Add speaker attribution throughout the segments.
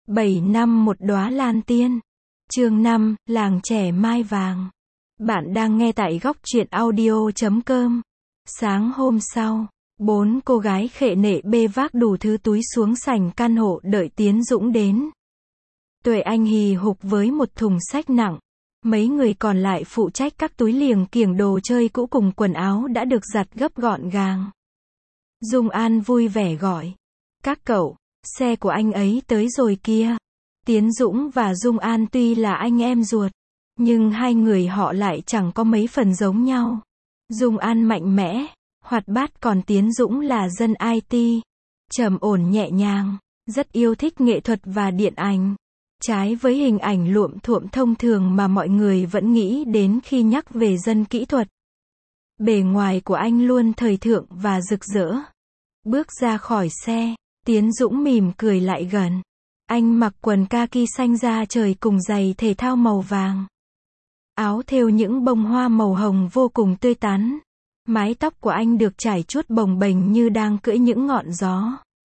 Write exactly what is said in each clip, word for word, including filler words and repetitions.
Speaker 1: bảy năm một đóa lan tiên. Chương năm, làng trẻ mai vàng. Bạn đang nghe tại góc truyện audio chấm com. Sáng hôm sau, bốn cô gái khệ nệ bê vác đủ thứ túi xuống sảnh căn hộ đợi Tiến Dũng đến. Tuệ Anh hì hục với một thùng xách nặng. Mấy người còn lại phụ trách các túi liềng kiểng đồ chơi cũ cùng quần áo đã được giặt gấp gọn gàng. Dung An vui vẻ gọi. Các cậu, xe của anh ấy tới rồi kia. Tiến Dũng và Dung An tuy là anh em ruột, nhưng hai người họ lại chẳng có mấy phần giống nhau. Dung An mạnh mẽ, hoạt bát, còn Tiến Dũng là dân i tê, trầm ổn nhẹ nhàng, rất yêu thích nghệ thuật và điện ảnh. Trái với hình ảnh luộm thuộm thông thường mà mọi người vẫn nghĩ đến khi nhắc về dân kỹ thuật. Bề ngoài của anh luôn thời thượng và rực rỡ. Bước ra khỏi xe, Tiến Dũng mỉm cười lại gần. Anh mặc quần kaki xanh da trời cùng giày thể thao màu vàng. Áo thêu những bông hoa màu hồng vô cùng tươi tắn. Mái tóc của anh được trải chuốt bồng bềnh như đang cưỡi những ngọn gió.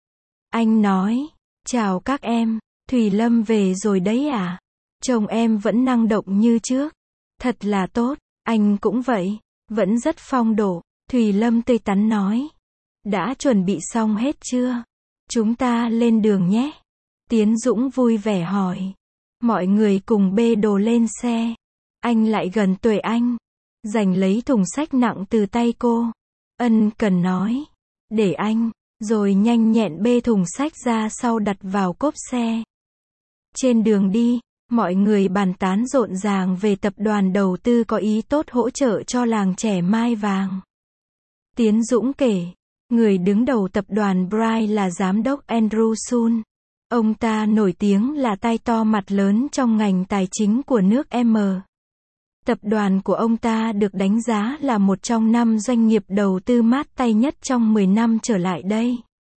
Speaker 1: Anh nói, chào các em, Thùy Lâm về rồi đấy à? Chồng em vẫn năng động như trước. Thật là tốt, anh cũng vậy, vẫn rất phong độ. Thùy Lâm tươi tắn nói. Đã chuẩn bị xong hết chưa? Chúng ta lên đường nhé. Tiến Dũng vui vẻ hỏi. Mọi người cùng bê đồ lên xe. Anh lại gần Tuệ Anh, giành lấy thùng xách nặng từ tay cô. Ân cần nói. Để anh, rồi nhanh nhẹn bê thùng xách ra sau đặt vào cốp xe. Trên đường đi, mọi người bàn tán rộn ràng về tập đoàn đầu tư có ý tốt hỗ trợ cho làng trẻ Mai Vàng. Tiến Dũng kể, người đứng đầu tập đoàn Bright là giám đốc Andrew Sun. Ông ta nổi tiếng là tay to mặt lớn trong ngành tài chính của nước M. Tập đoàn của ông ta được đánh giá là một trong năm doanh nghiệp đầu tư mát tay nhất trong mười năm trở lại đây.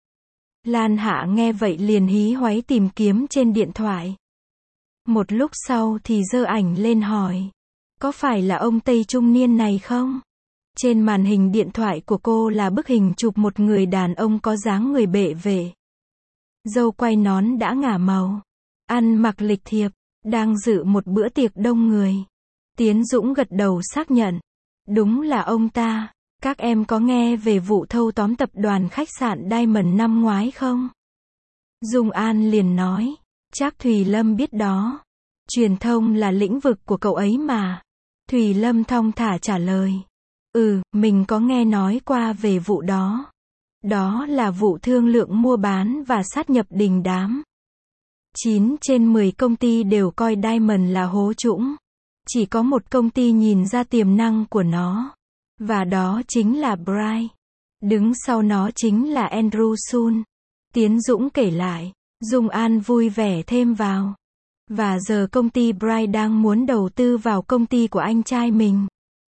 Speaker 1: Lan Hạ nghe vậy liền hí hoáy tìm kiếm trên điện thoại. Một lúc sau thì giơ ảnh lên hỏi. Có phải là ông Tây trung niên này không? Trên màn hình điện thoại của cô là bức hình chụp một người đàn ông có dáng người bệ vệ. Râu quai nón đã ngả màu. Ăn mặc lịch thiệp, đang dự một bữa tiệc đông người. Tiến Dũng gật đầu xác nhận. Đúng là ông ta. Các em có nghe về vụ thâu tóm tập đoàn khách sạn Diamond năm ngoái không? Dung An liền nói. Chắc Thùy Lâm biết đó. Truyền thông là lĩnh vực của cậu ấy mà. Thùy Lâm thong thả trả lời. Ừ, mình có nghe nói qua về vụ đó. Đó là vụ thương lượng mua bán và sát nhập đình đám. chín trên mười công ty đều coi Diamond là hố trũng. Chỉ có một công ty nhìn ra tiềm năng của nó. Và đó chính là Bright. Đứng sau nó chính là Andrew Sun. Tiến Dũng kể lại. Dung An vui vẻ thêm vào. Và giờ công ty Bright đang muốn đầu tư vào công ty của anh trai mình.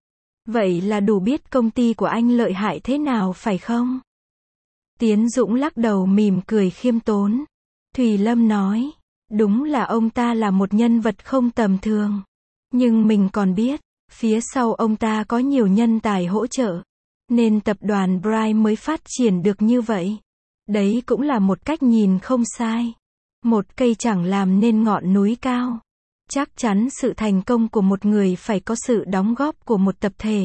Speaker 1: Vậy là đủ biết công ty của anh lợi hại thế nào phải không? Tiến Dũng lắc đầu mỉm cười khiêm tốn. Thùy Lâm nói. Đúng là ông ta là một nhân vật không tầm thường. Nhưng mình còn biết, phía sau ông ta có nhiều nhân tài hỗ trợ. Nên tập đoàn Bright mới phát triển được như vậy. Đấy cũng là một cách nhìn không sai. Một cây chẳng làm nên ngọn núi cao. Chắc chắn sự thành công của một người phải có sự đóng góp của một tập thể.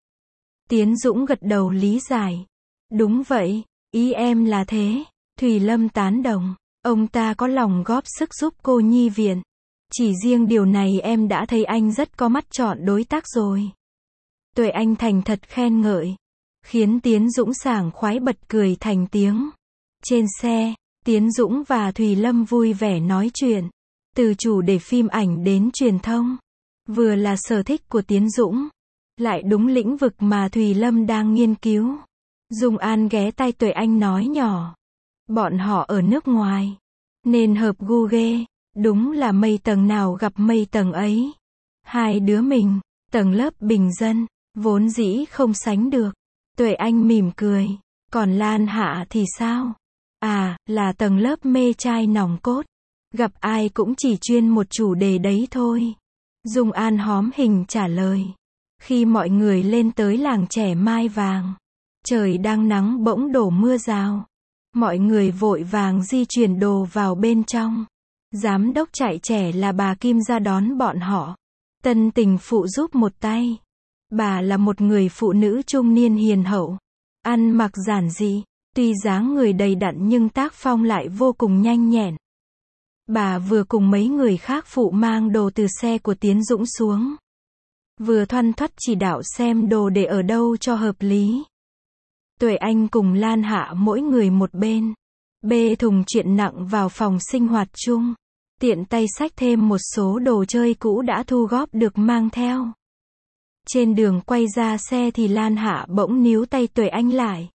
Speaker 1: Tiến Dũng gật đầu lý giải. Đúng vậy, ý em là thế. Thùy Lâm tán đồng. Ông ta có lòng góp sức giúp cô nhi viện. Chỉ riêng điều này em đã thấy anh rất có mắt chọn đối tác rồi. Tuệ Anh thành thật khen ngợi. Khiến Tiến Dũng sảng khoái bật cười thành tiếng. Trên xe, Tiến Dũng và Thùy Lâm vui vẻ nói chuyện. Từ chủ đề phim ảnh đến truyền thông. Vừa là sở thích của Tiến Dũng. Lại đúng lĩnh vực mà Thùy Lâm đang nghiên cứu. Dung An ghé tai Tuệ Anh nói nhỏ. Bọn họ ở nước ngoài. Nên hợp gu ghê. Đúng là mây tầng nào gặp mây tầng ấy. Hai đứa mình, tầng lớp bình dân, vốn dĩ không sánh được. Tuệ Anh mỉm cười. Còn Lan Hạ thì sao? À, là tầng lớp mê trai nòng cốt. Gặp ai cũng chỉ chuyên một chủ đề đấy thôi. Dung An hóm hình trả lời. Khi mọi người lên tới làng trẻ Mai Vàng, trời đang nắng bỗng đổ mưa rào. Mọi người vội vàng di chuyển đồ vào bên trong. Giám đốc trại trẻ là bà Kim ra đón bọn họ. Tân tình phụ giúp một tay. Bà là một người phụ nữ trung niên hiền hậu. Ăn mặc giản dị. Tuy dáng người đầy đặn nhưng tác phong lại vô cùng nhanh nhẹn. Bà vừa cùng mấy người khác phụ mang đồ từ xe của Tiến Dũng xuống. Vừa thoăn thoắt chỉ đạo xem đồ để ở đâu cho hợp lý. Tuệ Anh cùng Lan Hạ mỗi người một bên. Bê thùng chuyện nặng vào phòng sinh hoạt chung. Tiện tay xách thêm một số đồ chơi cũ đã thu góp được mang theo. Trên đường quay ra xe thì Lan Hạ bỗng níu tay Tuệ Anh lại.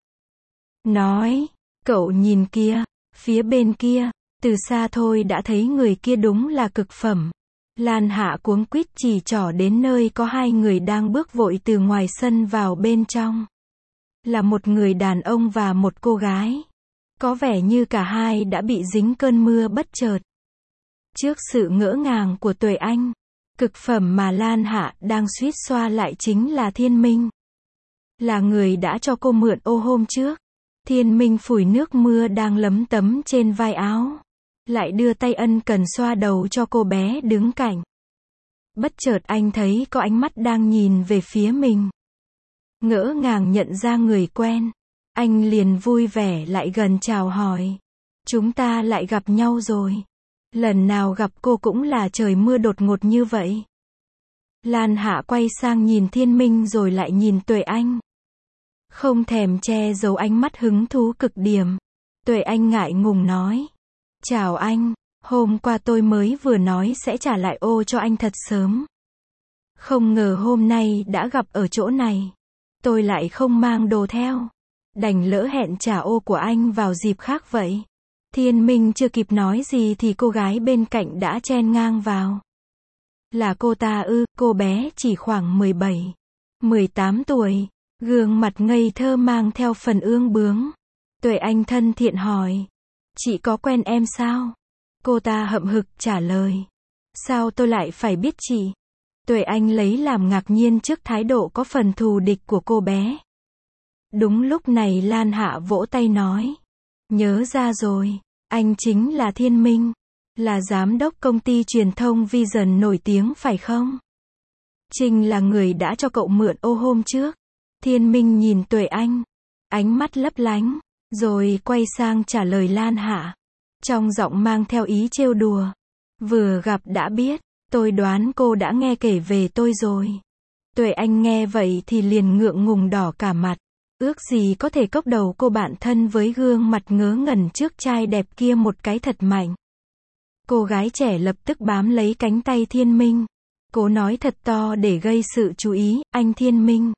Speaker 1: Nói, cậu nhìn kia, phía bên kia, từ xa thôi đã thấy người kia đúng là cực phẩm. Lan Hạ cuống quýt chỉ trỏ đến nơi có hai người đang bước vội từ ngoài sân vào bên trong. Là một người đàn ông và một cô gái. Có vẻ như cả hai đã bị dính cơn mưa bất chợt. Trước sự ngỡ ngàng của Tuệ Anh, cực phẩm mà Lan Hạ đang suýt xoa lại chính là Thiên Minh. Là người đã cho cô mượn ô hôm trước. Thiên Minh phủi nước mưa đang lấm tấm trên vai áo. Lại đưa tay ân cần xoa đầu cho cô bé đứng cạnh. Bất chợt anh thấy có ánh mắt đang nhìn về phía mình. Ngỡ ngàng nhận ra người quen. Anh liền vui vẻ lại gần chào hỏi. Chúng ta lại gặp nhau rồi. Lần nào gặp cô cũng là trời mưa đột ngột như vậy. Lan Hạ quay sang nhìn Thiên Minh rồi lại nhìn Tuệ Anh. Không thèm che giấu ánh mắt hứng thú cực điểm. Tuệ Anh ngại ngùng nói. Chào anh, hôm qua tôi mới vừa nói sẽ trả lại ô cho anh thật sớm. Không ngờ hôm nay đã gặp ở chỗ này. Tôi lại không mang đồ theo. Đành lỡ hẹn trả ô của anh vào dịp khác vậy. Thiên Minh chưa kịp nói gì thì cô gái bên cạnh đã chen ngang vào. Là cô ta ư? Cô bé chỉ khoảng mười bảy, mười tám tuổi, gương mặt ngây thơ mang theo phần ương bướng. Tuệ Anh thân thiện hỏi. Chị có quen em sao? Cô ta hậm hực trả lời. Sao tôi lại phải biết chị? Tuệ Anh lấy làm ngạc nhiên trước thái độ có phần thù địch của cô bé. Đúng lúc này Lan Hạ vỗ tay nói. Nhớ ra rồi, anh chính là Thiên Minh. Là giám đốc công ty truyền thông Vision nổi tiếng phải không? Trinh là người đã cho cậu mượn ô hôm trước. Thiên Minh nhìn Tuệ Anh. Ánh mắt lấp lánh. Rồi quay sang trả lời Lan Hạ. Trong giọng mang theo ý trêu đùa. Vừa gặp đã biết. Tôi đoán cô đã nghe kể về tôi rồi. Tuệ Anh nghe vậy thì liền ngượng ngùng đỏ cả mặt. Ước gì có thể cốc đầu cô bạn thân với gương mặt ngớ ngẩn trước trai đẹp kia một cái thật mạnh. Cô gái trẻ lập tức bám lấy cánh tay Thiên Minh. Cố nói thật to để gây sự chú ý. Anh Thiên Minh.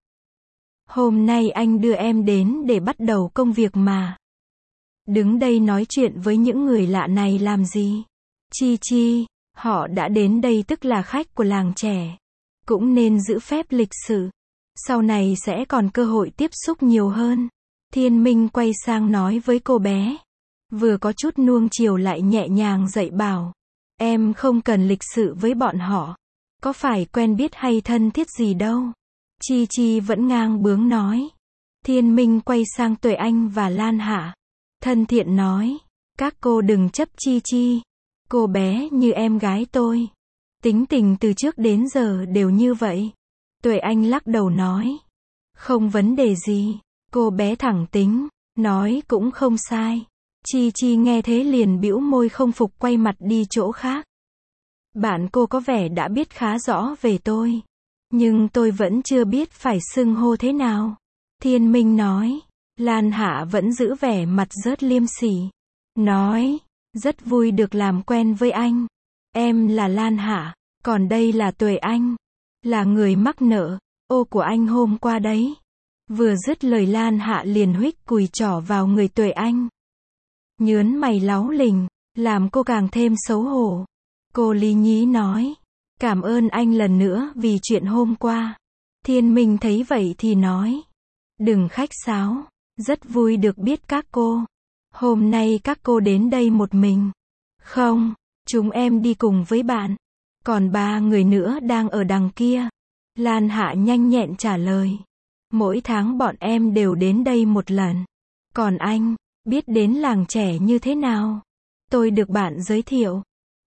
Speaker 1: Hôm nay anh đưa em đến để bắt đầu công việc mà. Đứng đây nói chuyện với những người lạ này làm gì? Chi chi, họ đã đến đây tức là khách của làng trẻ. Cũng nên giữ phép lịch sự. Sau này sẽ còn cơ hội tiếp xúc nhiều hơn. Thiên Minh quay sang nói với cô bé. Vừa có chút nuông chiều lại nhẹ nhàng dạy bảo. Em không cần lịch sự với bọn họ. Có phải quen biết hay thân thiết gì đâu. Chi Chi vẫn ngang bướng nói. Thiên Minh quay sang Tuệ Anh và Lan Hạ. Thân thiện nói. Các cô đừng chấp Chi Chi. Cô bé như em gái tôi. Tính tình từ trước đến giờ đều như vậy. Tuệ Anh lắc đầu nói. Không vấn đề gì. Cô bé thẳng tính. Nói cũng không sai. Chi Chi nghe thế liền bĩu môi không phục quay mặt đi chỗ khác. Bạn cô có vẻ đã biết khá rõ về tôi. Nhưng tôi vẫn chưa biết phải xưng hô thế nào. Thiên Minh nói. Lan Hạ vẫn giữ vẻ mặt rất liêm sỉ. Nói. Rất vui được làm quen với anh. Em là Lan Hạ. Còn đây là Tuệ Anh. Là người mắc nợ. Ô của anh hôm qua đấy. Vừa dứt lời Lan Hạ liền huých cùi trỏ vào người Tuệ Anh. Nhớn mày láu lình. Làm cô càng thêm xấu hổ. Cô lý nhí nói. Cảm ơn anh lần nữa vì chuyện hôm qua. Thiên Minh thấy vậy thì nói. Đừng khách sáo. Rất vui được biết các cô. Hôm nay các cô đến đây một mình. Không, chúng em đi cùng với bạn. Còn ba người nữa đang ở đằng kia. Lan Hạ nhanh nhẹn trả lời. Mỗi tháng bọn em đều đến đây một lần. Còn anh, biết đến làng trẻ như thế nào? Tôi được bạn giới thiệu.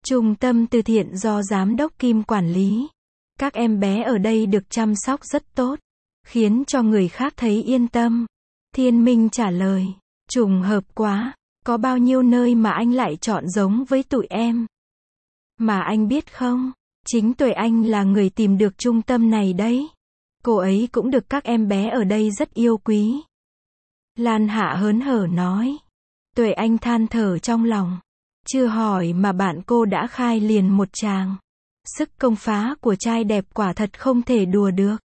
Speaker 1: Trung tâm từ thiện do Giám đốc Kim quản lý. Các em bé ở đây được chăm sóc rất tốt, khiến cho người khác thấy yên tâm. Thiên Minh trả lời, trùng hợp quá, có bao nhiêu nơi mà anh lại chọn giống với tụi em. Mà anh biết không, chính Tuệ Anh là người tìm được trung tâm này đấy. Cô ấy cũng được các em bé ở đây rất yêu quý. Lan Hạ hớn hở nói. Tuệ Anh than thở trong lòng. Chưa hỏi mà bạn cô đã khai liền một tràng. Sức công phá của trai đẹp quả thật không thể đùa được.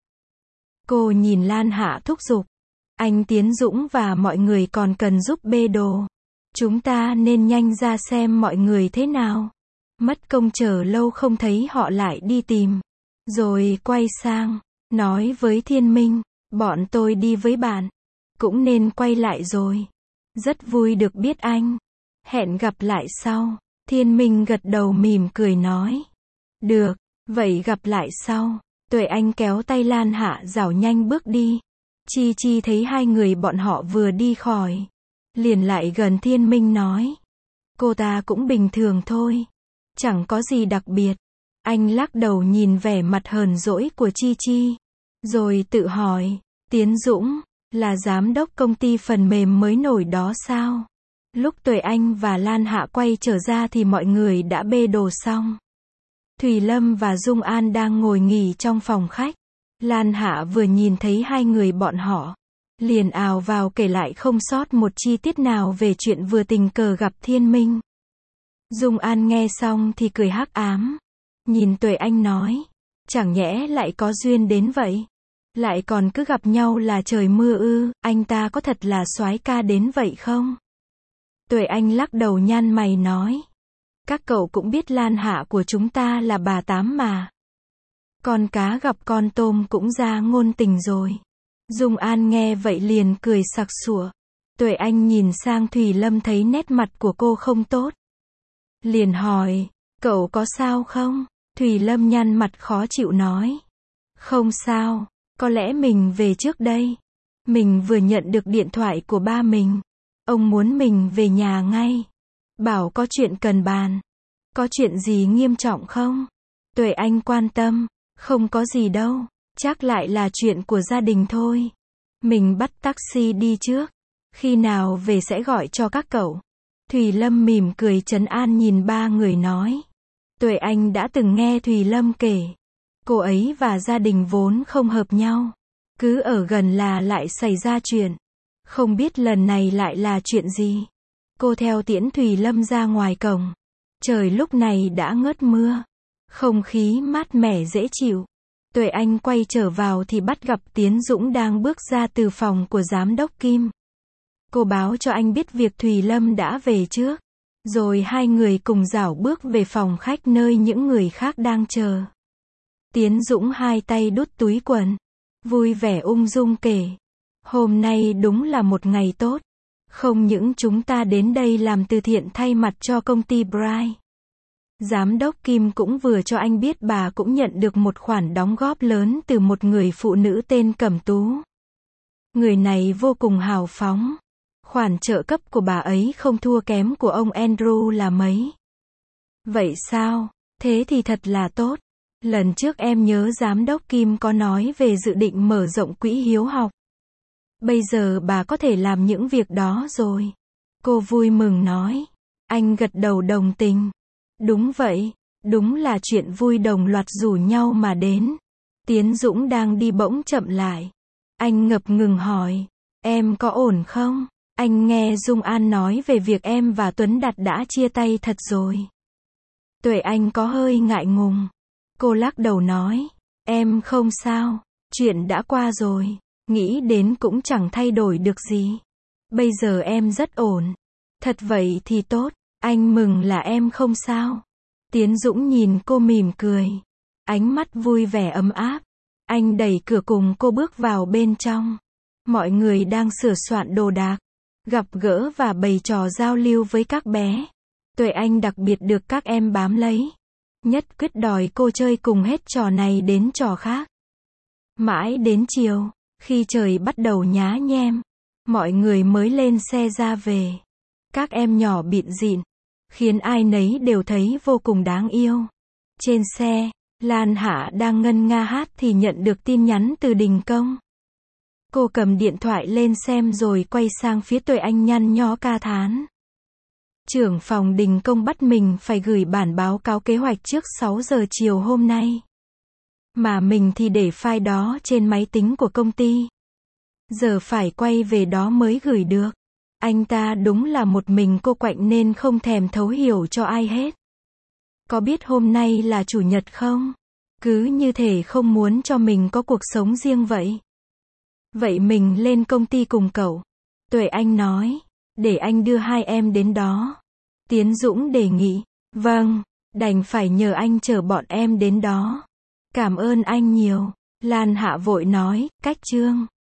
Speaker 1: Cô nhìn Lan Hạ thúc giục. Anh Tiến Dũng và mọi người còn cần giúp bê đồ. Chúng ta nên nhanh ra xem mọi người thế nào. Mất công chờ lâu không thấy họ lại đi tìm. Rồi quay sang, nói với Thiên Minh, bọn tôi đi với bạn. Cũng nên quay lại rồi. Rất vui được biết anh. Hẹn gặp lại sau. Thiên Minh gật đầu mỉm cười nói. Được, vậy gặp lại sau. Tuệ Anh kéo tay Lan Hạ dảo nhanh bước đi. Chi Chi thấy hai người bọn họ vừa đi khỏi. Liền lại gần Thiên Minh nói. Cô ta cũng bình thường thôi. Chẳng có gì đặc biệt. Anh lắc đầu nhìn vẻ mặt hờn dỗi của Chi Chi. Rồi tự hỏi. Tiến Dũng, là giám đốc công ty phần mềm mới nổi đó sao? Lúc Tuệ Anh và Lan Hạ quay trở ra thì mọi người đã bê đồ xong. Thùy Lâm và Dung An đang ngồi nghỉ trong phòng khách. Lan Hạ vừa nhìn thấy hai người bọn họ, liền ào vào kể lại không sót một chi tiết nào về chuyện vừa tình cờ gặp Thiên Minh. Dung An nghe xong thì cười hắc ám. Nhìn Tuệ Anh nói, chẳng nhẽ lại có duyên đến vậy? Lại còn cứ gặp nhau là trời mưa ư, anh ta có thật là soái ca đến vậy không? Tuệ Anh lắc đầu nhăn mày nói. Các cậu cũng biết Lan Hạ của chúng ta là bà Tám mà. Con cá gặp con tôm cũng ra ngôn tình rồi. Dung An nghe vậy liền cười sặc sụa. Tuệ Anh nhìn sang Thùy Lâm thấy nét mặt của cô không tốt. Liền hỏi, cậu có sao không? Thùy Lâm nhăn mặt khó chịu nói. Không sao, có lẽ mình về trước đây. Mình vừa nhận được điện thoại của ba mình. Ông muốn mình về nhà ngay. Bảo có chuyện cần bàn. Có chuyện gì nghiêm trọng không? Tuệ Anh quan tâm. Không có gì đâu. Chắc lại là chuyện của gia đình thôi. Mình bắt taxi đi trước. Khi nào về sẽ gọi cho các cậu. Thùy Lâm mỉm cười trấn an nhìn ba người nói. Tuệ Anh đã từng nghe Thùy Lâm kể. Cô ấy và gia đình vốn không hợp nhau. Cứ ở gần là lại xảy ra chuyện. Không biết lần này lại là chuyện gì. Cô theo tiễn Thùy Lâm ra ngoài cổng. Trời lúc này đã ngớt mưa. Không khí mát mẻ dễ chịu. Tuệ Anh quay trở vào thì bắt gặp Tiến Dũng đang bước ra từ phòng của giám đốc Kim. Cô báo cho anh biết việc Thùy Lâm đã về trước. Rồi hai người cùng rảo bước về phòng khách nơi những người khác đang chờ. Tiến Dũng hai tay đút túi quần. Vui vẻ ung dung kể. Hôm nay đúng là một ngày tốt. Không những chúng ta đến đây làm từ thiện thay mặt cho công ty Bright. Giám đốc Kim cũng vừa cho anh biết bà cũng nhận được một khoản đóng góp lớn từ một người phụ nữ tên Cẩm Tú. Người này vô cùng hào phóng. Khoản trợ cấp của bà ấy không thua kém của ông Andrew là mấy. Vậy sao? Thế thì thật là tốt. Lần trước em nhớ giám đốc Kim có nói về dự định mở rộng quỹ hiếu học. Bây giờ bà có thể làm những việc đó rồi. Cô vui mừng nói. Anh gật đầu đồng tình. Đúng vậy, đúng là chuyện vui đồng loạt rủ nhau mà đến. Tiến Dũng đang đi bỗng chậm lại. Anh ngập ngừng hỏi. Em có ổn không? Anh nghe Dung An nói về việc em và Tuấn Đạt đã chia tay thật rồi. Tuệ Anh có hơi ngại ngùng. Cô lắc đầu nói. Em không sao. Chuyện đã qua rồi. Nghĩ đến cũng chẳng thay đổi được gì. Bây giờ em rất ổn. Thật vậy thì tốt. Anh mừng là em không sao. Tiến Dũng nhìn cô mỉm cười. Ánh mắt vui vẻ ấm áp. Anh đẩy cửa cùng cô bước vào bên trong. Mọi người đang sửa soạn đồ đạc. Gặp gỡ và bày trò giao lưu với các bé. Tuệ Anh đặc biệt được các em bám lấy. Nhất quyết đòi cô chơi cùng hết trò này đến trò khác. Mãi đến chiều, khi trời bắt đầu nhá nhem, mọi người mới lên xe ra về. Các em nhỏ bịn rịn, khiến ai nấy đều thấy vô cùng đáng yêu. Trên xe, Lan Hạ đang ngân nga hát thì nhận được tin nhắn từ Đình Công. Cô cầm điện thoại lên xem rồi quay sang phía Tuệ Anh nhăn nhó ca thán. Trưởng phòng Đình Công bắt mình phải gửi bản báo cáo kế hoạch trước sáu giờ chiều hôm nay. Mà mình thì để file đó trên máy tính của công ty. Giờ phải quay về đó mới gửi được. Anh ta đúng là một mình cô quạnh nên không thèm thấu hiểu cho ai hết. Có biết hôm nay là chủ nhật không? Cứ như thể không muốn cho mình có cuộc sống riêng vậy. Vậy mình lên công ty cùng cậu. Tuệ Anh nói. Để anh đưa hai em đến đó. Tiến Dũng đề nghị. Vâng, đành phải nhờ anh chở bọn em đến đó. Cảm ơn anh nhiều. Lan Hạ vội nói, cách Trương.